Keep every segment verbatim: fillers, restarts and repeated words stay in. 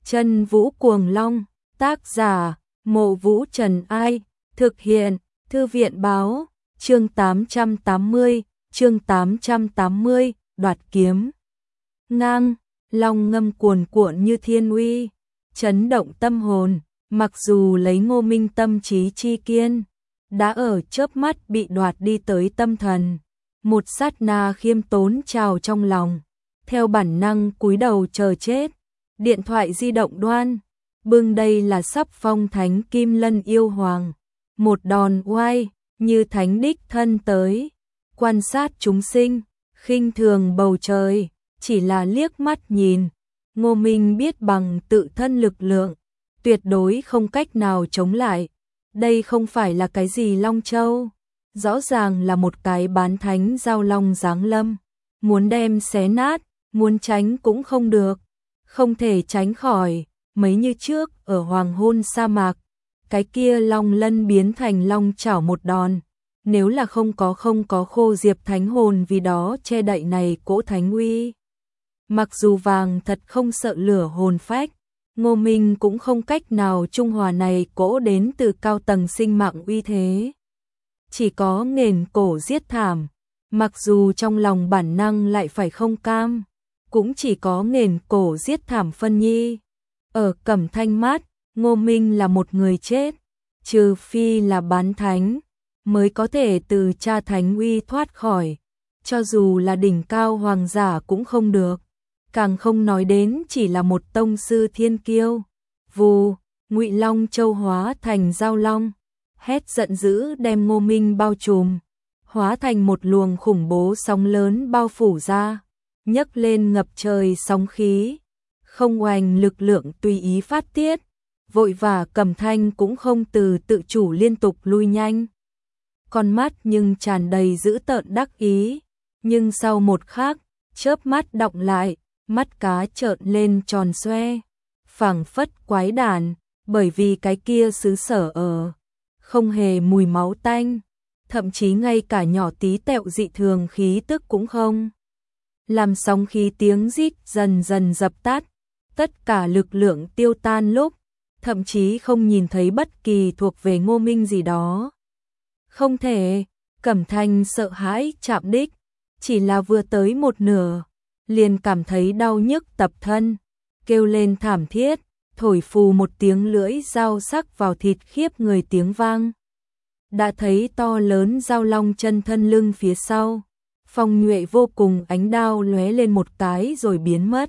Chân Vũ Cuồng Long, tác giả, Mộ Vũ Trần Ai, thực hiện, Thư viện báo, chương tám trăm tám mươi, chương tám trăm tám mươi, đoạt kiếm. Ngang, long ngâm cuồn cuộn như thiên uy, chấn động tâm hồn, mặc dù lấy Ngô Minh tâm trí chi kiên, đã ở chớp mắt bị đoạt đi tới tâm thần. Một sát na khiêm tốn trào trong lòng, theo bản năng cúi đầu chờ chết. Điện thoại di động đoan, bưng đây là sắp phong thánh Kim Lân yêu hoàng. Một đòn oai, như thánh đích thân tới, quan sát chúng sinh, khinh thường bầu trời, chỉ là liếc mắt nhìn. Ngô Minh biết bằng tự thân lực lượng, tuyệt đối không cách nào chống lại. Đây không phải là cái gì Long Châu, rõ ràng là một cái bán thánh giao long giáng lâm. Muốn đem xé nát, muốn tránh cũng không được, không thể tránh khỏi. Mấy như trước ở hoàng hôn sa mạc, cái kia long lân biến thành long chảo một đòn. Nếu là không có không có Khô Diệp thánh hồn vì đó che đậy này cỗ thánh uy. Mặc dù vàng thật không sợ lửa hồn phách, Ngô Minh cũng không cách nào trung hòa này cỗ đến từ cao tầng sinh mạng uy thế. Chỉ có nghển cổ giết thảm, mặc dù trong lòng bản năng lại phải không cam, cũng chỉ có nghển cổ giết thảm phân nhi. Ở Cẩm Thanh mắt, Ngô Minh là một người chết, trừ phi là bán thánh, mới có thể từ cha thánh uy thoát khỏi, cho dù là đỉnh cao hoàng giả cũng không được, càng không nói đến chỉ là một tông sư thiên kiêu. Vù, Ngụy Long Châu hóa thành giao long, hét giận dữ đem Ngô Minh bao trùm, hóa thành một luồng khủng bố sóng lớn bao phủ ra, nhấc lên ngập trời sóng khí. Không oanh lực lượng tùy ý phát tiết, vội vã Cẩm Thanh cũng không từ tự chủ liên tục lui nhanh. Con mắt nhưng tràn đầy dữ tợn đắc ý, nhưng sau một khắc, chớp mắt đọng lại, mắt cá trợn lên tròn xoe, phảng phất quái đản, bởi vì cái kia xứ sở ở, không hề mùi máu tanh, thậm chí ngay cả nhỏ tí tẹo dị thường khí tức cũng không. Làm sóng khí tiếng rít dần dần dập tắt, tất cả lực lượng tiêu tan lúc, thậm chí không nhìn thấy bất kỳ thuộc về Ngô Minh gì đó. Không thể, Cẩm Thanh sợ hãi chạm đích, chỉ là vừa tới một nửa, liền cảm thấy đau nhức tập thân, kêu lên thảm thiết, thổi phù một tiếng lưỡi dao sắc vào thịt khiếp người tiếng vang. Đã thấy to lớn giao long chân thân lưng phía sau, phong nhuệ vô cùng, ánh đao lóe lên một cái rồi biến mất.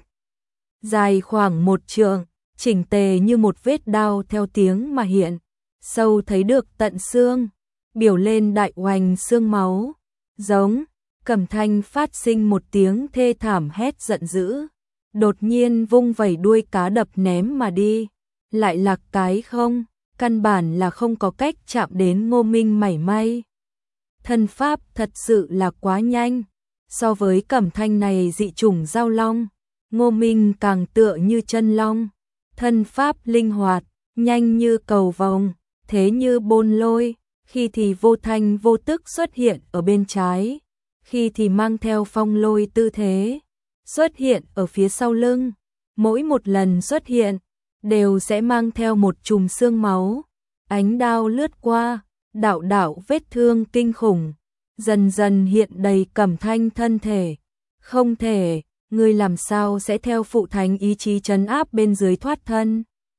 Dài khoảng một trượng, chỉnh tề như một vết đao theo tiếng mà hiện, sâu thấy được tận xương, biểu lên đại oanh xương máu. Giống, Cẩm Thanh phát sinh một tiếng thê thảm hét giận dữ, đột nhiên vung vẩy đuôi cá đập ném mà đi, lại lạc cái không, căn bản là không có cách chạm đến Ngô Minh mảy may. Thân pháp thật sự là quá nhanh, so với Cẩm Thanh này dị chủng giao long, Ngô Minh càng tựa như chân long, thân pháp linh hoạt, nhanh như cầu vồng, thế như bôn lôi, khi thì vô thanh vô tức xuất hiện ở bên trái, khi thì mang theo phong lôi tư thế, xuất hiện ở phía sau lưng, mỗi một lần xuất hiện, đều sẽ mang theo một chùm xương máu, ánh đao lướt qua, đạo đạo vết thương kinh khủng, dần dần hiện đầy Cẩm Thanh thân thể. Không thể, ngươi làm sao sẽ theo phụ thánh ý chí trấn áp bên dưới thoát thân?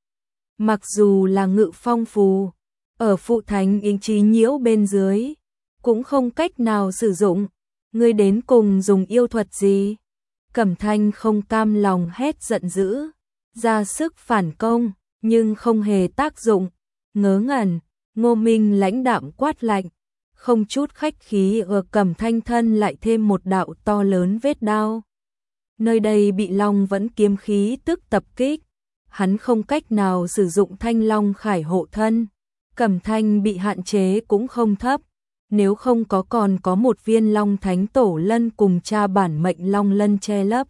Mặc dù là ngự phong phù, ở phụ thánh ý chí nhiễu bên dưới, cũng không cách nào sử dụng, ngươi đến cùng dùng yêu thuật gì? Cẩm Thanh không cam lòng hét giận dữ, ra sức phản công, nhưng không hề tác dụng. Ngớ ngẩn, Ngô Minh lãnh đạm quát lạnh, không chút khách khí ở Cẩm Thanh thân lại thêm một đạo to lớn vết đao. Nơi đây bị long vẫn kiếm khí tức tập kích, hắn không cách nào sử dụng thanh long khải hộ thân. Cẩm Thanh bị hạn chế cũng không thấp, nếu không có còn có một viên long thánh tổ lân cùng cha bản mệnh long lân che lấp,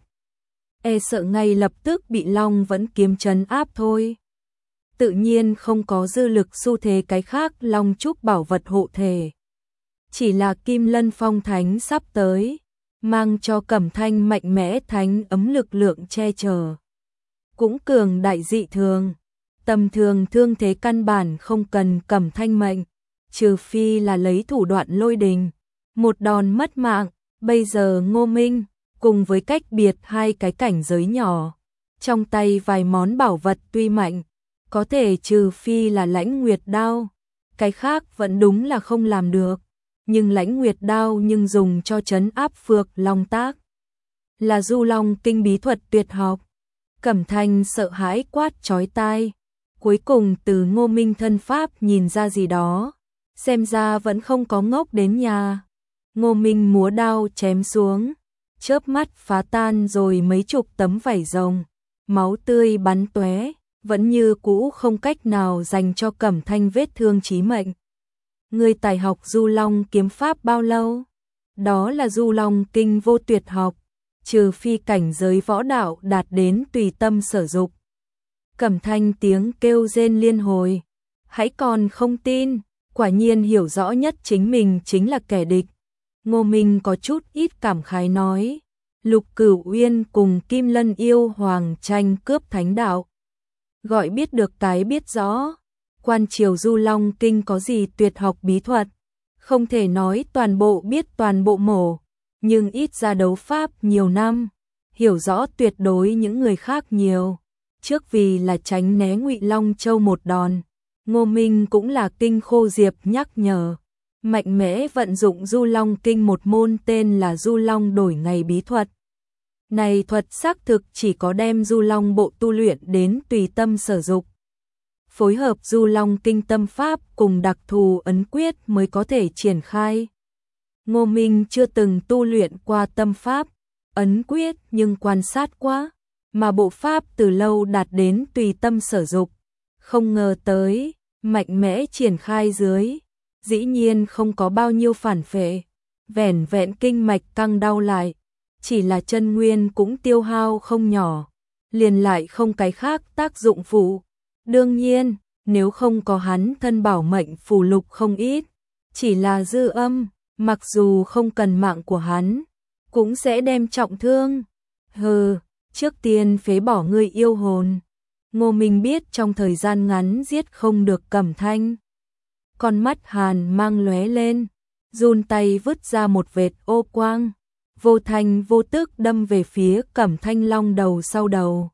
e sợ ngay lập tức bị long vẫn kiếm trấn áp thôi. Tự nhiên không có dư lực xu thế cái khác long trúc bảo vật hộ thể. Chỉ là Kim Lân phong thánh sắp tới, mang cho Cẩm Thanh mạnh mẽ thánh ấm lực lượng che chở. cũng cường đại dị thường. Tầm thường thương thế căn bản không cần Cẩm Thanh mệnh, trừ phi là lấy thủ đoạn lôi đình, một đòn mất mạng. Bây giờ Ngô Minh, cùng với cách biệt hai cái cảnh giới nhỏ, trong tay vài món bảo vật tuy mạnh, có thể trừ phi là Lãnh Nguyệt đao, cái khác vẫn đúng là không làm được. Nhưng Lãnh Nguyệt đao nhưng dùng cho trấn áp Phược Long Tác, là Du Long kinh bí thuật tuyệt học. Cẩm Thanh sợ hãi quát chói tai, cuối cùng từ Ngô Minh thân pháp nhìn ra gì đó, xem ra vẫn không có ngốc đến nhà. Ngô Minh múa đao chém xuống, chớp mắt phá tan rồi mấy chục tấm vảy rồng, máu tươi bắn tóe, vẫn như cũ không cách nào dành cho Cẩm Thanh vết thương chí mệnh. Người tài học Du Long kiếm pháp bao lâu? Đó là Du Long kinh vô tuyệt học, trừ phi cảnh giới võ đạo đạt đến tùy tâm sở dục. Cẩm Thanh tiếng kêu rên liên hồi, hãy còn không tin, quả nhiên hiểu rõ nhất chính mình chính là kẻ địch. Ngô Minh có chút ít cảm khái nói, Lục Cửu Uyên cùng Kim Lân yêu hoàng tranh cướp thánh đạo, gọi biết được cái biết rõ. Quan triều Du Long kinh có gì tuyệt học bí thuật, không thể nói toàn bộ biết toàn bộ mổ, nhưng ít ra đấu pháp nhiều năm, hiểu rõ tuyệt đối những người khác nhiều. Trước vì là tránh né Ngụy Long Châu một đòn, Ngô Minh cũng là kinh khô diệp nhắc nhở, mạnh mẽ vận dụng Du Long kinh một môn tên là Du Long đổi ngày bí thuật. Này thuật xác thực chỉ có đem Du Long bộ tu luyện đến tùy tâm sở dục, phối hợp Du Long kinh tâm pháp cùng đặc thù ấn quyết mới có thể triển khai. Ngô Minh chưa từng tu luyện qua tâm pháp, ấn quyết nhưng quan sát quá, mà bộ pháp từ lâu đạt đến tùy tâm sở dục, không ngờ tới, mạnh mẽ triển khai dưới, dĩ nhiên không có bao nhiêu phản phệ, vẻn vẹn kinh mạch căng đau lại, chỉ là chân nguyên cũng tiêu hao không nhỏ, liền lại không cái khác tác dụng phụ. Đương nhiên, nếu không có hắn thân bảo mệnh phù lục không ít, chỉ là dư âm, mặc dù không cần mạng của hắn, cũng sẽ đem trọng thương. Hừ, trước tiên phế bỏ ngươi yêu hồn. Ngô Minh biết trong thời gian ngắn giết không được Cẩm Thanh. Con mắt hàn mang lóe lên, run tay vứt ra một vệt ô quang, vô thanh vô tức đâm về phía Cẩm Thanh long đầu sau đầu.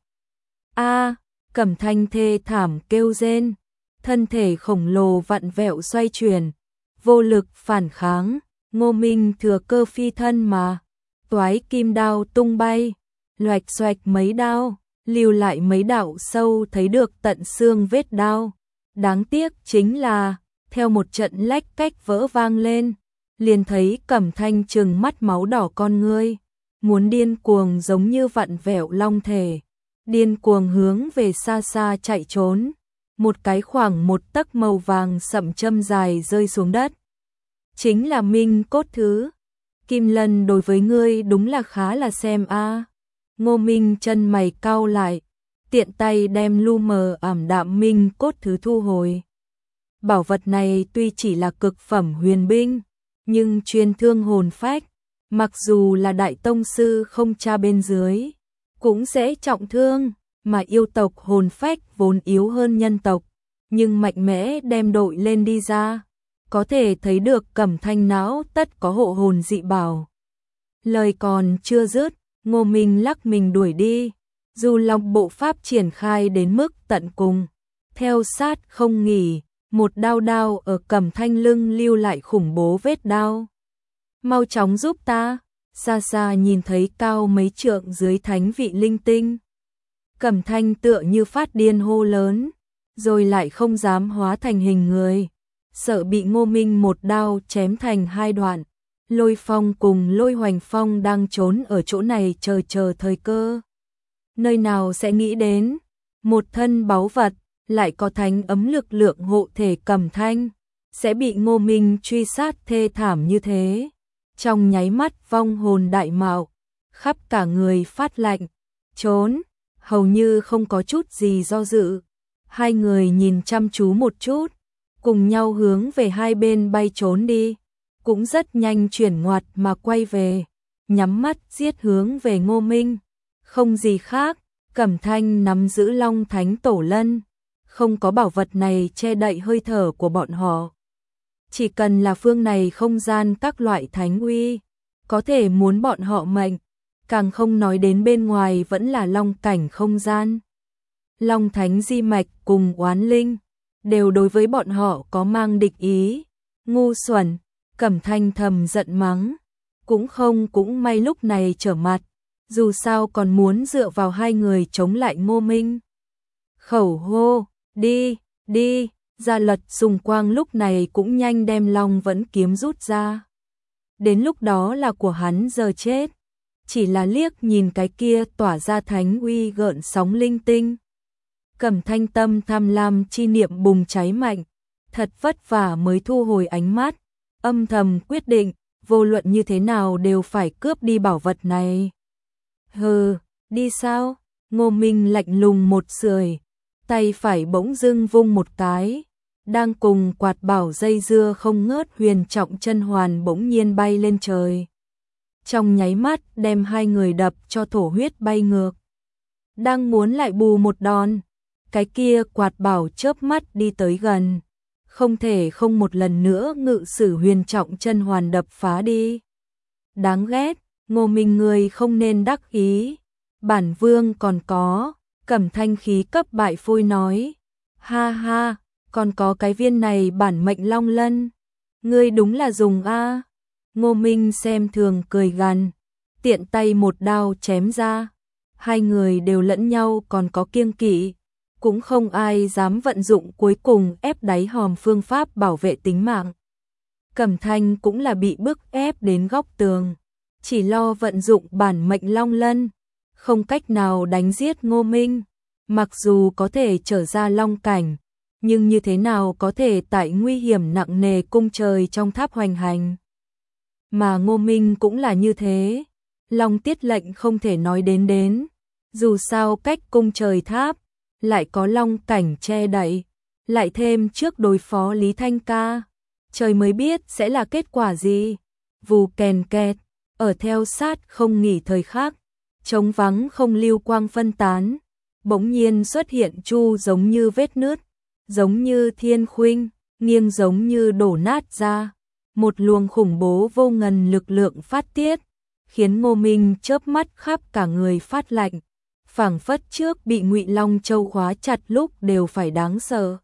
A, Cẩm Thanh thê thảm kêu rên, thân thể khổng lồ vặn vẹo xoay chuyển, vô lực phản kháng. Ngô Minh thừa cơ phi thân mà, toái kim đao tung bay, loạch xoạch mấy đao, lưu lại mấy đạo sâu thấy được tận xương vết đao. Đáng tiếc chính là, theo một trận lách cách vỡ vang lên, liền thấy Cẩm Thanh trừng mắt máu đỏ con ngươi, muốn điên cuồng giống như vặn vẹo long thể, điên cuồng hướng về xa xa chạy trốn. Một cái khoảng một tấc màu vàng sậm châm dài rơi xuống đất. Chính là Minh cốt thứ. Kim Lân đối với ngươi đúng là khá là xem a. À. Ngô Minh chân mày cau lại, tiện tay đem lu mờ ảm đạm Minh cốt thứ thu hồi. Bảo vật này tuy chỉ là cực phẩm huyền binh, nhưng chuyên thương hồn phách, mặc dù là đại tông sư không tra bên dưới, cũng sẽ trọng thương, mà yêu tộc hồn phách vốn yếu hơn nhân tộc, nhưng mạnh mẽ đem đội lên đi ra, có thể thấy được Cẩm Thanh não tất có hộ hồn dị bảo. Lời còn chưa dứt, Ngô Minh lắc mình đuổi đi, Du Long bộ pháp triển khai đến mức tận cùng, theo sát không nghỉ, một đao đao ở Cẩm Thanh lưng lưu lại khủng bố vết đao. Mau chóng giúp ta, xa xa nhìn thấy cao mấy trượng dưới thánh vị linh tinh. Cẩm Thanh tựa như phát điên hô lớn, rồi lại không dám hóa thành hình người, sợ bị Ngô Minh một đao chém thành hai đoạn. Lôi Phong cùng Lôi Hoành Phong đang trốn ở chỗ này chờ chờ thời cơ. Nơi nào sẽ nghĩ đến, một thân báu vật, lại có thánh ấm lực lượng hộ thể Cẩm Thanh, sẽ bị Ngô Minh truy sát thê thảm như thế. Trong nháy mắt vong hồn đại mạo, khắp cả người phát lạnh, trốn, hầu như không có chút gì do dự. Hai người nhìn chăm chú một chút, cùng nhau hướng về hai bên bay trốn đi, cũng rất nhanh chuyển ngoặt mà quay về, nhắm mắt giết hướng về Ngô Minh. Không gì khác, Cẩm Thanh nắm giữ Long Thánh Tổ Lân, không có bảo vật này che đậy hơi thở của bọn họ. Chỉ cần là phương này không gian các loại thánh uy, có thể muốn bọn họ mệnh, càng không nói đến bên ngoài vẫn là long cảnh không gian. Long Thánh Di Mạch cùng Oán Linh, đều đối với bọn họ có mang địch ý. Ngu xuẩn, Cẩm Thanh thầm giận mắng, cũng không cũng may lúc này trở mặt, dù sao còn muốn dựa vào hai người chống lại Ngô Minh. Khẩu hô, đi, đi, Gia Luật Sùng Quang lúc này cũng nhanh đem Long Vẫn kiếm rút ra. Đến lúc đó là của hắn giờ chết, chỉ là liếc nhìn cái kia tỏa ra thánh uy gợn sóng linh tinh. Cẩm Thanh tâm tham lam chi niệm bùng cháy mạnh, thật vất vả mới thu hồi ánh mắt, âm thầm quyết định, vô luận như thế nào đều phải cướp đi bảo vật này. Hừ, đi sao? Ngô Minh lạnh lùng một sưởi, tay phải bỗng dưng vung một cái, đang cùng quạt bảo dây dưa không ngớt Huyền Trọng Chân Hoàn bỗng nhiên bay lên trời. Trong nháy mắt đem hai người đập cho thổ huyết bay ngược. Đang muốn lại bù một đòn, cái kia quạt bảo chớp mắt đi tới gần, không thể không một lần nữa ngự sử Huyền Trọng Chân Hoàn đập phá đi. Đáng ghét, Ngô Minh người không nên đắc ý, bản vương còn có. Cẩm Thanh khí cấp bại phôi nói, ha ha, còn có cái viên này bản mệnh long lân, ngươi đúng là dùng a. Ngô Minh xem thường cười gằn, tiện tay một đao chém ra, hai người đều lẫn nhau còn có kiêng kỵ, cũng không ai dám vận dụng cuối cùng ép đáy hòm phương pháp bảo vệ tính mạng. Cẩm Thanh cũng là bị bức ép đến góc tường, chỉ lo vận dụng bản mệnh long lân, không cách nào đánh giết Ngô Minh, mặc dù có thể trở ra long cảnh, nhưng như thế nào có thể tại nguy hiểm nặng nề cung trời trong tháp hoành hành. Mà Ngô Minh cũng là như thế, Long Tiết lệnh không thể nói đến đến, dù sao cách cung trời tháp, lại có long cảnh che đậy, lại thêm trước đối phó Lý Thanh Ca, trời mới biết sẽ là kết quả gì. Vù kèn kẹt, ở theo sát không nghỉ thời khắc, trống vắng không lưu quang phân tán, bỗng nhiên xuất hiện chu giống như vết nứt, giống như thiên khuynh, nghiêng giống như đổ nát ra, một luồng khủng bố vô ngần lực lượng phát tiết, khiến Ngô Minh chớp mắt khắp cả người phát lạnh, phảng phất trước bị Ngụy Long Châu khóa chặt lúc đều phải đáng sợ.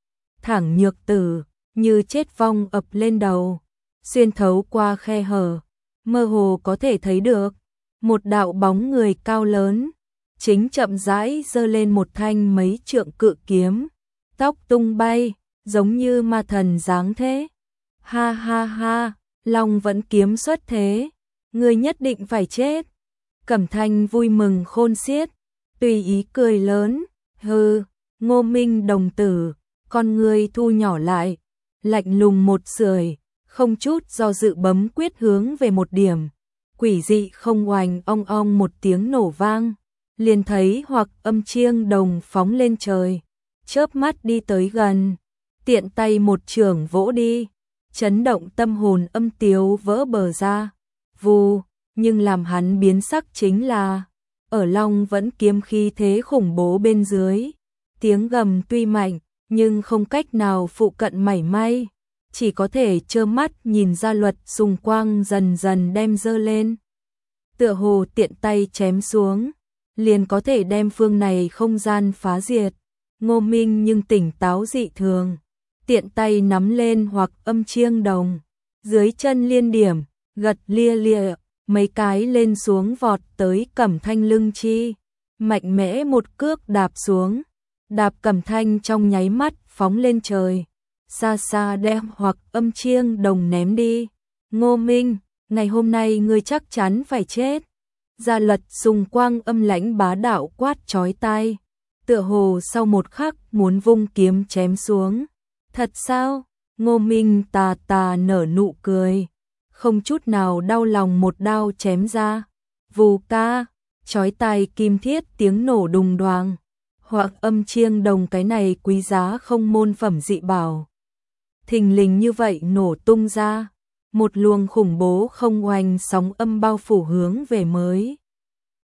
Thẳng Nhược Tử, như chết vong ập lên đầu, xuyên thấu qua khe hở, mơ hồ có thể thấy được một đạo bóng người cao lớn, chính chậm rãi giơ lên một thanh mấy trượng cự kiếm, tóc tung bay, giống như ma thần dáng thế. Ha ha ha, Long Vẫn kiếm xuất thế, ngươi nhất định phải chết. Cẩm Thanh vui mừng khôn xiết, tùy ý cười lớn, hừ, Ngô Minh đồng tử, con ngươi thu nhỏ lại, lạnh lùng một sưởi, không chút do dự bấm quyết hướng về một điểm. Quỷ dị không oành ong ong một tiếng nổ vang, liền thấy hoặc âm chiêng đồng phóng lên trời, chớp mắt đi tới gần, tiện tay một chưởng vỗ đi, chấn động tâm hồn âm tiếu vỡ bờ ra. Vù, nhưng làm hắn biến sắc chính là, ở Long Vẫn kiếm khí thế khủng bố bên dưới, tiếng gầm tuy mạnh, nhưng không cách nào phụ cận mảy may, chỉ có thể trơ mắt nhìn Gia Luật Sùng Quang dần dần đem dơ lên. Tựa hồ tiện tay chém xuống, liền có thể đem phương này không gian phá diệt. Ngô Minh nhưng tỉnh táo dị thường, tiện tay nắm lên hoặc âm chiêng đồng, dưới chân liên điểm, gật lia lia, mấy cái lên xuống vọt tới Cẩm Thanh lưng chi, mạnh mẽ một cước đạp xuống, đạp Cẩm Thanh trong nháy mắt phóng lên trời, xa xa đem hoặc âm chiêng đồng ném đi. Ngô Minh, ngày hôm nay ngươi chắc chắn phải chết. Gia Luật Sùng Quang âm lãnh bá đạo quát chói tai, tựa hồ sau một khắc muốn vung kiếm chém xuống. Thật sao? Ngô Minh tà tà nở nụ cười, không chút nào đau lòng một đao chém ra. Vù ca, chói tai kim thiết tiếng nổ đùng đoàng, hoặc âm chiêng đồng cái này quý giá không môn phẩm dị bảo. Thình lình như vậy nổ tung ra, một luồng khủng bố không oanh sóng âm bao phủ hướng về mới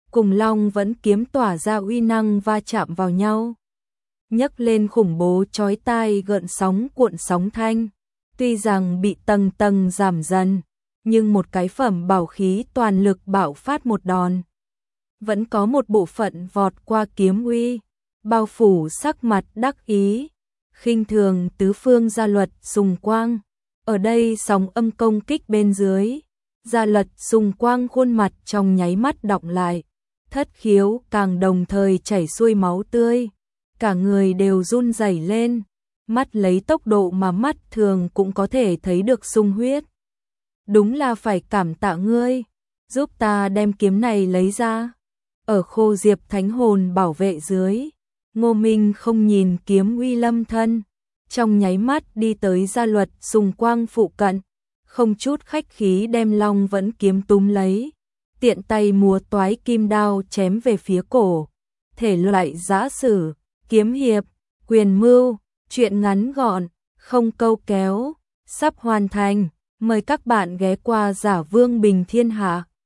cùng Long Vẫn kiếm tỏa ra uy năng va chạm vào nhau, nhấc lên khủng bố chói tai gợn sóng cuộn sóng thanh. Tuy rằng bị tầng tầng giảm dần, nhưng một cái phẩm bảo khí toàn lực bạo phát một đòn, vẫn có một bộ phận vọt qua kiếm uy, bao phủ sắc mặt đắc ý, khinh thường tứ phương gia luật Sùng Quang. Ở đây sóng âm công kích bên dưới, gia luật Sùng Quang khuôn mặt trong nháy mắt đọng lại, thất khiếu càng đồng thời chảy xuôi máu tươi, cả người đều run rẩy lên, mắt lấy tốc độ mà mắt thường cũng có thể thấy được sung huyết. Đúng là phải cảm tạ ngươi, giúp ta đem kiếm này lấy ra. Ở Khô Diệp Thánh Hồn bảo vệ dưới, Ngô Minh không nhìn kiếm uy lâm thân, trong nháy mắt đi tới gia luật Sùng Quang phụ cận, không chút khách khí đem Long Vẫn kiếm túm lấy, tiện tay múa toái kim đao chém về phía cổ. Thể loại giã sử, kiếm hiệp, quyền mưu, truyện ngắn gọn, không câu kéo, sắp hoàn thành. Mời các bạn ghé qua Giả Vương Bình Thiên Hạ.